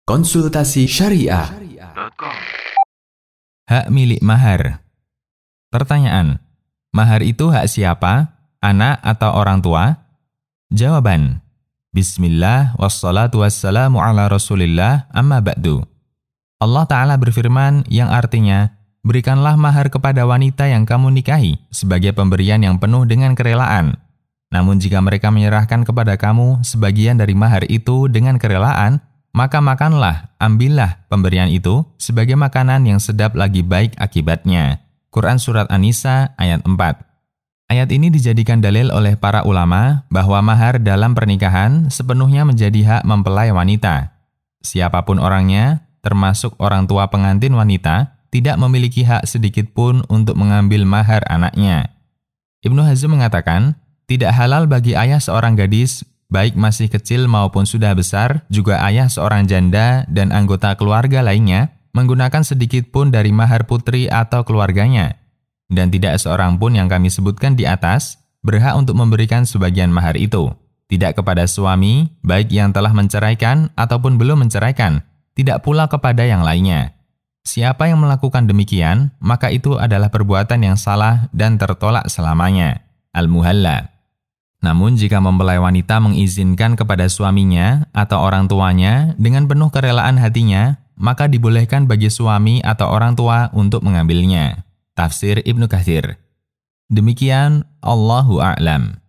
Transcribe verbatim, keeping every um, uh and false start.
Konsultasi Syariah. Hak milik mahar. Pertanyaan, mahar itu hak siapa? Anak atau orang tua? Jawaban, Bismillah wassalatu wassalamu ala rasulillah amma ba'du. Allah Ta'ala berfirman yang artinya, berikanlah mahar kepada wanita yang kamu nikahi sebagai pemberian yang penuh dengan kerelaan. Namun jika mereka menyerahkan kepada kamu sebagian dari mahar itu dengan kerelaan, maka makanlah, ambillah pemberian itu sebagai makanan yang sedap lagi baik akibatnya. Quran Surat An-Nisa ayat empat. Ayat ini dijadikan dalil oleh para ulama bahwa mahar dalam pernikahan sepenuhnya menjadi hak mempelai wanita. Siapapun orangnya, termasuk orang tua pengantin wanita, tidak memiliki hak sedikit pun untuk mengambil mahar anaknya. Ibnu Hazm mengatakan, tidak halal bagi ayah seorang gadis, baik masih kecil maupun sudah besar, juga ayah seorang janda dan anggota keluarga lainnya, menggunakan sedikit pun dari mahar putri atau keluarganya. Dan tidak seorang pun yang kami sebutkan di atas, berhak untuk memberikan sebagian mahar itu. Tidak kepada suami, baik yang telah menceraikan ataupun belum menceraikan, tidak pula kepada yang lainnya. Siapa yang melakukan demikian, maka itu adalah perbuatan yang salah dan tertolak selamanya. Al-Muhalla. Namun jika mempelai wanita mengizinkan kepada suaminya atau orang tuanya dengan penuh kerelaan hatinya, maka dibolehkan bagi suami atau orang tua untuk mengambilnya. Tafsir Ibnu Katsir. Demikian, Allahu a'lam.